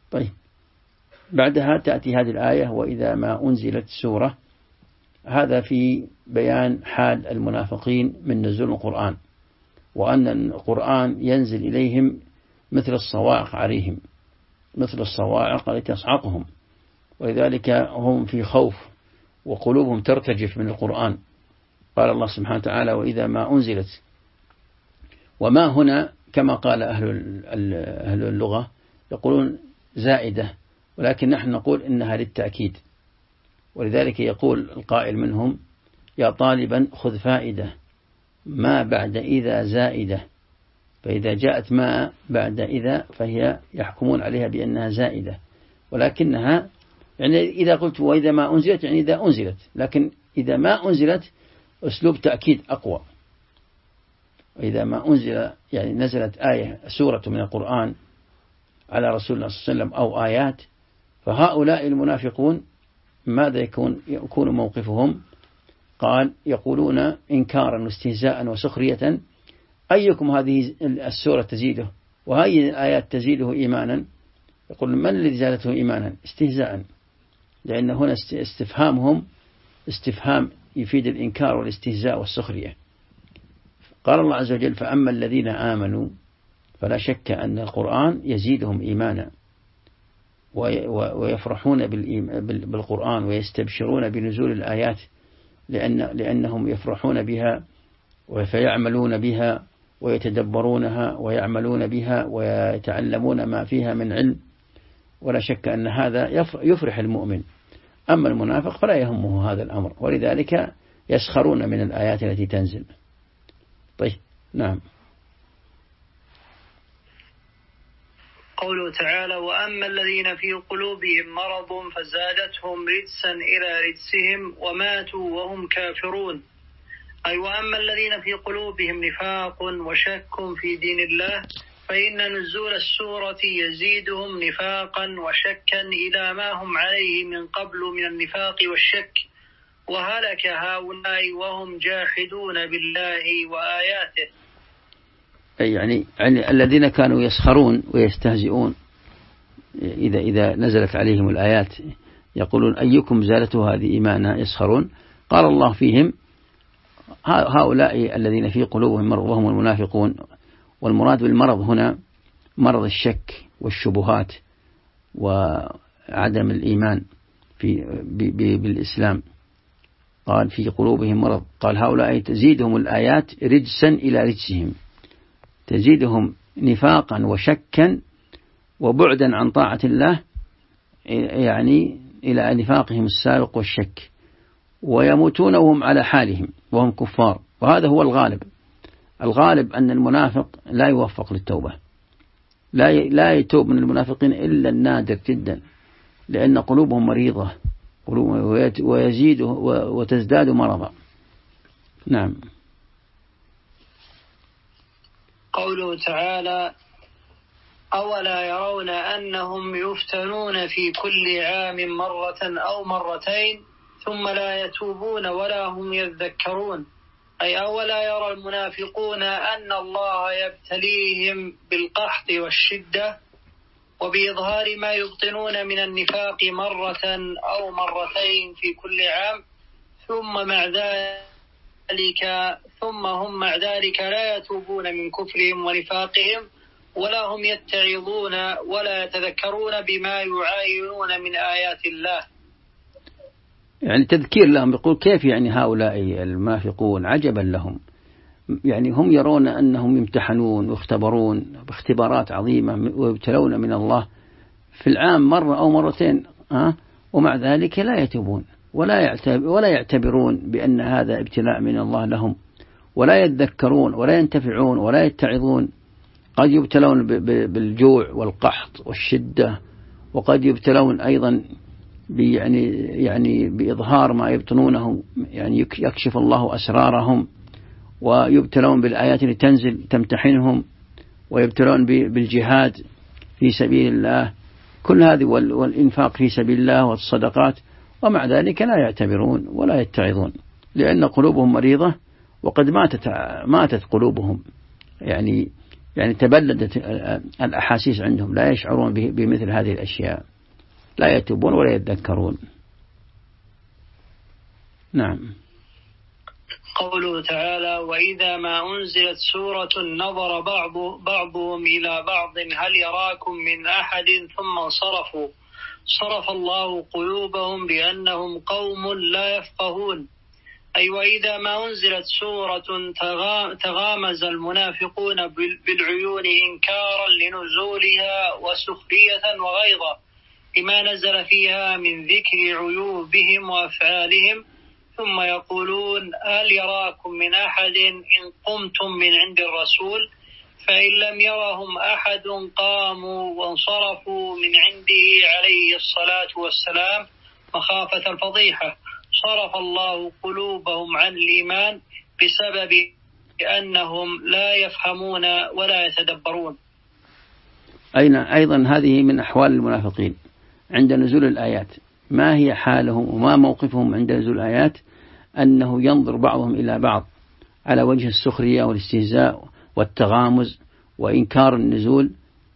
طيب، بعدها تأتي هذه الآية: وإذا ما أنزلت سورة. هذا في بيان حال المنافقين من نزول القرآن، وأن القرآن ينزل إليهم مثل الصواعق عليهم، مثل الصواعق التي تصعقهم، ولذلك هم في خوف وقلوبهم ترتجف من القرآن. قال الله سبحانه وتعالى: وإذا ما أنزلت. وما هنا كما قال أهل اللغة يقولون زائدة، ولكن نحن نقول إنها للتأكيد. ولذلك يقول القائل منهم: يا طالبا خذ فائدة، ما بعد إذا زائدة. فإذا جاءت ما بعد إذا فهي يحكمون عليها بأنها زائدة، ولكنها يعني إذا قلت وإذا ما أنزلت يعني إذا أنزلت، لكن إذا ما أنزلت أسلوب تأكيد أقوى. وإذا ما أنزل يعني نزلت آية سورة من القرآن على رسول الله صلى الله عليه وسلم أو آيات، فهؤلاء المنافقون ماذا يكون موقفهم؟ قال: يقولون إنكارا واستهزاء وسخرية: أيكم هذه السورة تزيده وهذه الآيات تزيده إيمانا؟ يقول: من الذي زادته إيمانا؟ استهزاء، لأن هنا استفهامهم استفهام يفيد الإنكار والاستهزاء والسخرية. قال الله عز وجل: فأما الذين آمنوا فلا شك أن القرآن يزيدهم إيمانا، ويفرحون بالقرآن ويستبشرون بنزول الآيات، لأنهم يفرحون بها فيعملون بها ويتدبرونها ويعملون بها ويتعلمون ما فيها من علم، ولا شك أن هذا يفرح المؤمن. أما المنافق فلا يهمه هذا الأمر، ولذلك يسخرون من الآيات التي تنزل. طيب، نعم. قوله تعالى: وأما الذين في قلوبهم مرض فزادتهم رجسا إلى رجسهم وماتوا وهم كافرون. أي وأما الذين في قلوبهم نفاق وشك في دين الله فإن نزول السورة يزيدهم نفاقا وشكا إلى ما هم عليه من قبل من النفاق والشك، وهلك هؤلاء وهم جاحدون بالله وآياته. يعني الذين كانوا يسخرون ويستهزئون إذا نزلت عليهم الآيات يقولون: أيكم زادته هذه إيمانا؟ يسخرون. قال الله فيهم: هؤلاء الذين في قلوبهم مرض وهم المنافقون. والمراد بالمرض هنا مرض الشك والشبهات وعدم الإيمان بالإسلام. قال: في قلوبهم مرض. قال: هؤلاء تزيدهم الآيات رجسا إلى رجسهم، تزيدهم نفاقا وشكا وبعدا عن طاعة الله، يعني إلى نفاقهم السابق والشك، ويموتون وهم على حالهم وهم كفار. وهذا هو الغالب أن المنافق لا يوفق للتوبة، لا يتوب من المنافقين إلا النادر جدا، لأن قلوبهم مريضة ويزيد وتزداد مرضا. نعم. قوله تعالى: أولا يرون أنهم يفتنون في كل عام مرة أو مرتين ثم لا يتوبون ولا هم يذكرون. أي أولا يرى المنافقون أن الله يبتليهم بالقحط والشدة وبإظهار ما يبطنون من النفاق مرة أو مرتين في كل عام، ثم هم مع ذلك لا يتوبون من كفرهم ونفاقهم ولا هم يتعظون ولا يتذكرون بما يعاينون من آيات الله. يعني تذكير لهم، يقول: كيف يعني هؤلاء المنافقون عجبا لهم، يعني هم يرون أنهم يمتحنون ويختبرون باختبارات عظيمة ويبتلون من الله في العام مرة أو مرتين، ومع ذلك لا يتوبون ولا يعتبرون بأن هذا ابتلاء من الله لهم، ولا يتذكرون ولا ينتفعون ولا يتعظون. قد يبتلون بالجوع والقحط والشدة، وقد يبتلون أيضا يعني بإظهار ما يبطنونه، يعني يكشف الله أسرارهم، ويبتلون بالآيات اللي تنزل تمتحنهم، ويبتلون بالجهاد في سبيل الله، كل هذه والإنفاق في سبيل الله والصدقات، ومع ذلك لا يعتبرون ولا يتعظون، لأن قلوبهم مريضة وقد ماتت قلوبهم، يعني يعني تبلدت الأحاسيس عندهم، لا يشعرون بمثل هذه الأشياء، لا يتوبون ولا يتذكرون. نعم. قوله تعالى: وإذا ما أنزلت سورة نظر بعضهم إلى بعض هل يراكم من أحد ثم انصرفوا صرف الله قلوبهم بأنهم قوم لا يفقهون. أي وإذا ما أنزلت سورة تغامز المنافقون بالعيون إنكارا لنزولها وسخرية وغيظا لما نزل فيها من ذكر عيوبهم وأفعالهم، ثم يقولون هل يراكم من أحد إن قمتم من عند الرسول، فإن لم يرهم أحد قاموا وانصرفوا من عنده عليه الصلاة والسلام مخافة الفضيحة. صرف الله قلوبهم عن الإيمان بسبب أنهم لا يفهمون ولا يتدبرون. أيضا هذه من أحوال المنافقين عند نزول الآيات. ما هي حالهم وما موقفهم عند نزول الآيات؟ أنه ينظر بعضهم إلى بعض على وجه السخرية والاستهزاء والتغامز وإنكار النزول،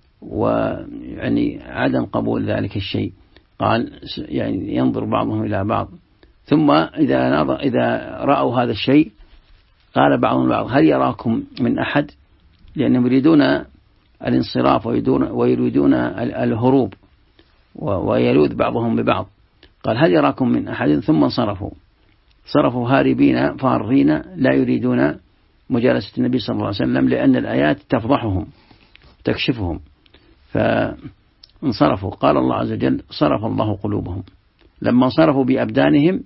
ويعني عدم قبول ذلك الشيء. قال يعني ينظر بعضهم إلى بعض، ثم إذا رأوا هذا الشيء قال بعضهم البعض هل يراكم من أحد، لأنهم يريدون الانصراف ويريدون الهروب ويلوذ بعضهم ببعض. قال هل يراكم من أحد ثم صرفوا هاربين فارين لا يريدون مجالسة النبي صلى الله عليه وسلم، لأن الآيات تفضحهم تكشفهم، فانصرفوا. قال الله عز وجل صرف الله قلوبهم. لما صرفوا بأبدانهم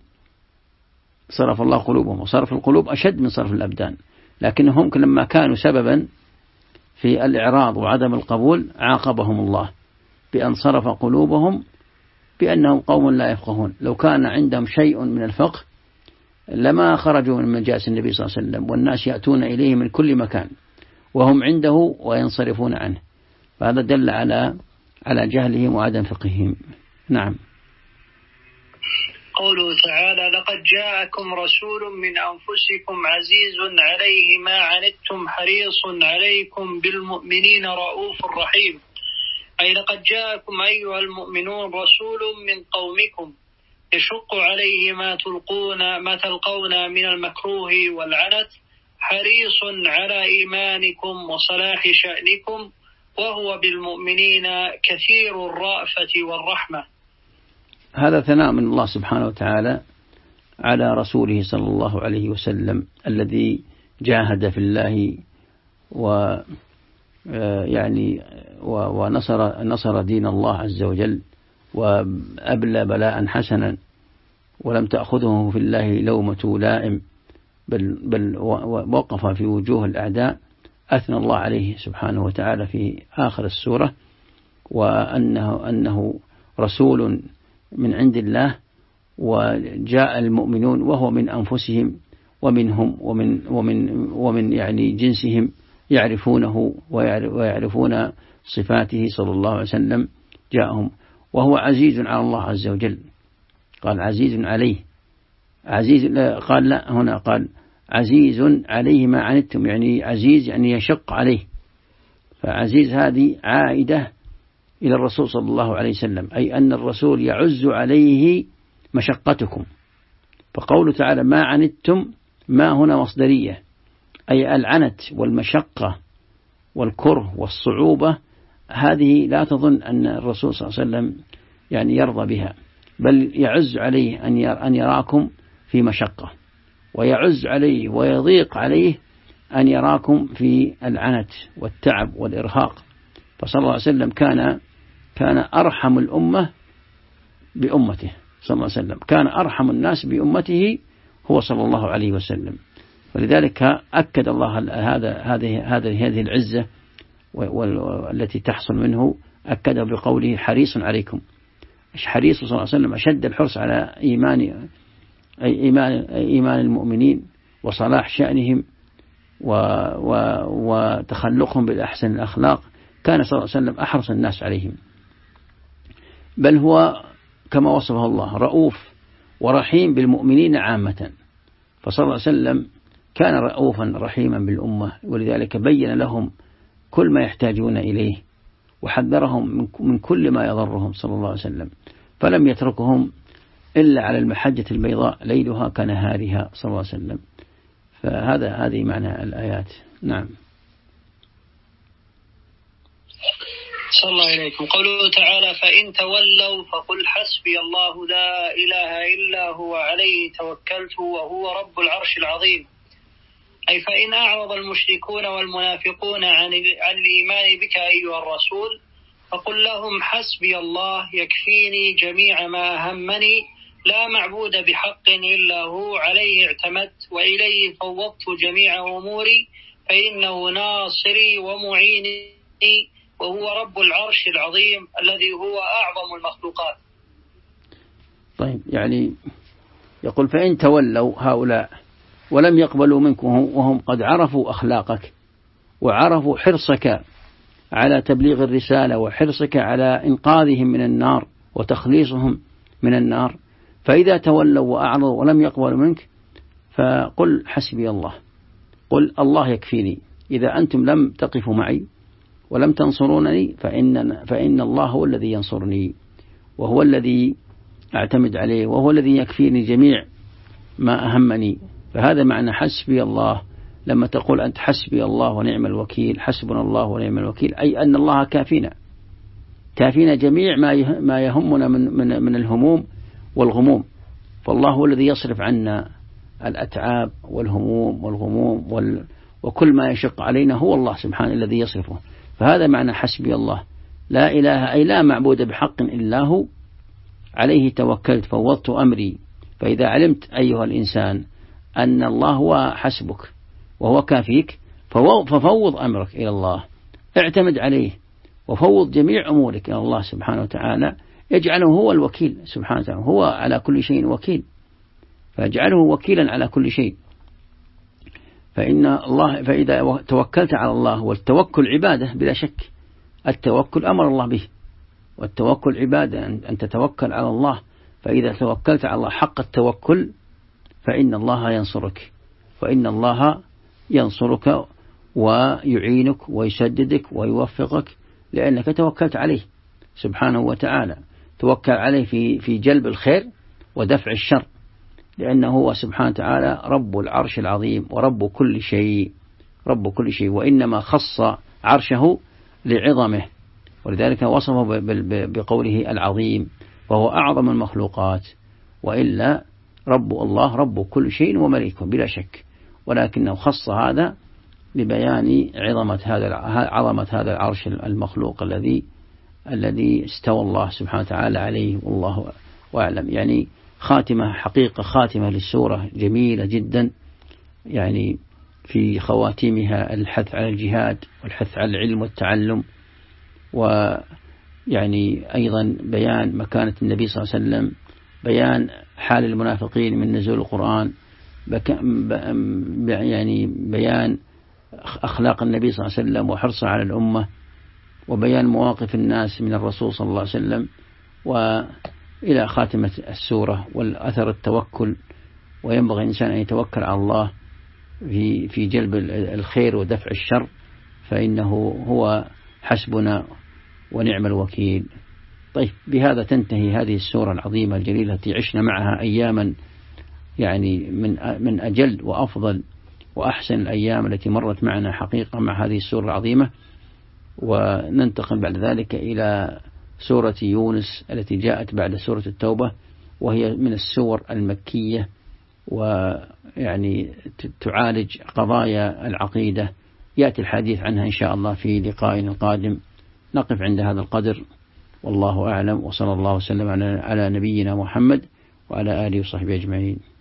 صرف الله قلوبهم، وصرف القلوب أشد من صرف الأبدان، لكنهم لما كانوا سببا في الإعراض وعدم القبول عاقبهم الله بأن صرف قلوبهم بأنهم قوم لا يفقهون. لو كان عندهم شيء من الفقه لما خرجوا من مجالس النبي صلى الله عليه وسلم، والناس يأتون إليه من كل مكان وهم عنده وينصرفون عنه، فهذا دل على جهلهم وعدم فقههم. نعم. قوله تعالى: لقد جاءكم رسول من أنفسكم عزيز عليه ما عنتم حريص عليكم بالمؤمنين رؤوف رحيم. أي لقد جاءكم أيها المؤمنون رسول من قومكم يشق عليه ما تلقون من المكروه والعنت، حريص على إيمانكم وصلاح شأنكم، وهو بالمؤمنين كثير الرأفة والرحمة. هذا ثناء من الله سبحانه وتعالى على رسوله صلى الله عليه وسلم الذي جاهد في الله ونصر دين الله عز وجل، وأبلى بلاء حسنا، ولم تأخذه في الله لومة لائم، بل وقف في وجوه الأعداء. أثنى الله عليه سبحانه وتعالى في آخر السورة وأنه رسول من عند الله، وجاء المؤمنون وهو من أنفسهم ومنهم ومن يعني جنسهم يعرفونه ويعرفون صفاته صلى الله عليه وسلم. جاءهم وهو عزيز على الله عز وجل. قال عزيز عليه، قال لا، هنا قال عزيز عليه ما عنتم، يعني عزيز يعني يشق عليه، فعزيز هذه عائدة إلى الرسول صلى الله عليه وسلم، أي أن الرسول يعز عليه مشقتكم. فقوله تعالى ما عنتم، ما هنا مصدرية، أي العنت والمشقة والكره والصعوبة، هذه لا تظن أن الرسول صلى الله عليه وسلم يعني يرضى بها، بل يعز عليه أن يراكم في مشقة، ويعز عليه ويضيق عليه أن يراكم في العنت والتعب والإرهاق. فصلى الله عليه وسلم كان أرحم الأمة بأمته، صلى الله عليه وسلم كان أرحم الناس بأمته هو صلى الله عليه وسلم. فلذلك أكد الله هذه العزة والتي تحصل منه، أكده بقوله حريص عليكم. حريص صلى الله عليه وسلم أشد الحرص على إيمان المؤمنين وصلاح شأنهم وتخلقهم بالأحسن الأخلاق. كان صلى الله عليه وسلم أحرص الناس عليهم، بل هو كما وصفه الله رؤوف ورحيم بالمؤمنين عامة. فصلى الله عليه وسلم كان رؤوفا رحيما بالأمة، ولذلك بين لهم كل ما يحتاجون إليه، وحذرهم من كل ما يضرهم صلى الله عليه وسلم، فلم يتركهم إلا على المحجة البيضاء ليلها كنهارها صلى الله عليه وسلم. هذه معنى الآيات. نعم. صلى الله عليكم. قوله تعالى: فإن تولوا فقل حسبي الله لا إله إلا هو عليه توكلت وهو رب العرش العظيم، أي فإن أعرض المشركون والمنافقون عن الإيمان بك أيها الرسول فقل لهم حسبي الله يكفيني جميع ما أهمني، لا معبود بحق إلا هو عليه اعتمدت وإليه فوضت جميع أموري، فإنه ناصري ومعيني وهو رب العرش العظيم الذي هو أعظم المخلوقات. طيب، يعني يقول فإن تولوا هؤلاء ولم يقبلوا منكم وهم قد عرفوا أخلاقك وعرفوا حرصك على تبليغ الرسالة وحرصك على إنقاذهم من النار وتخليصهم من النار، فإذا تولوا وأعرضوا ولم يقبلوا منك فقل حسبي الله، قل الله يكفيني. إذا أنتم لم تقفوا معي ولم تنصرونني فإن الله هو الذي ينصرني وهو الذي أعتمد عليه وهو الذي يكفيني جميع ما أهمني. فهذا معنى حسبي الله. لما تقول أنت حسبي الله ونعم الوكيل، حسبنا الله ونعم الوكيل، أي أن الله كافينا جميع ما يهمنا من الهموم والغموم، فالله هو الذي يصرف عنا الأتعاب والهموم والغموم وكل ما يشق علينا هو الله سبحانه الذي يصرفه. فهذا معنى حسبي الله، لا إله أي لا معبود بحق إلا هو عليه توكلت فوضت أمري. فإذا علمت أيها الإنسان أن الله هو حسبك وهو كافيك ففوض أمرك إلى الله، اعتمد عليه وفوض جميع أمورك إلى الله سبحانه وتعالى، يجعله هو الوكيل سبحانه وتعالى، هو على كل شيء وكيل، فاجعله وكيلا على كل شيء. فإذا توكلت على الله، والتوكل عبادة بلا شك، التوكل أمر الله به، والتوكل عبادة أن تتوكل على الله. فإذا توكلت على الله حق التوكل فإن الله ينصرك، فإن الله ينصرك ويعينك ويسددك ويوفقك، لأنك توكلت عليه سبحانه وتعالى. توكل عليه في جلب الخير ودفع الشر، لأنه هو سبحانه وتعالى رب العرش العظيم ورب كل شيء، وإنما خص عرشه لعظمه، ولذلك وصفه بقوله العظيم، وهو أعظم المخلوقات، وإلا الله رب كل شيء ومليكه بلا شك، ولكنه خص هذا لبيان عظمة هذا العرش المخلوق الذي استوى الله سبحانه وتعالى عليه، والله أعلم. يعني خاتمة للسورة جميلة جدا، يعني في خواتيمها الحث على الجهاد والحث على العلم والتعلم، ويعني أيضا بيان مكانة النبي صلى الله عليه وسلم، بيان حال المنافقين من نزول القرآن، يعني بيان أخلاق النبي صلى الله عليه وسلم وحرصه على الأمة، وبيان مواقف الناس من الرسول صلى الله عليه وسلم، وإلى خاتمة السورة والأثر التوكل. وينبغي الإنسان أن يتوكل على الله في جلب الخير ودفع الشر، فإنه هو حسبنا ونعم الوكيل. طيب، بهذا تنتهي هذه السورة العظيمة الجليلة التي عشنا معها أياما، يعني من أجل وأفضل وأحسن الأيام التي مرت معنا حقيقة مع هذه السورة العظيمة. وننتقل بعد ذلك إلى سورة يونس التي جاءت بعد سورة التوبة، وهي من السور المكية، ويعني تعالج قضايا العقيدة، يأتي الحديث عنها إن شاء الله في لقائنا القادم. نقف عند هذا القدر، والله أعلم، وصلى الله وسلم على نبينا محمد وعلى آله وصحبه أجمعين.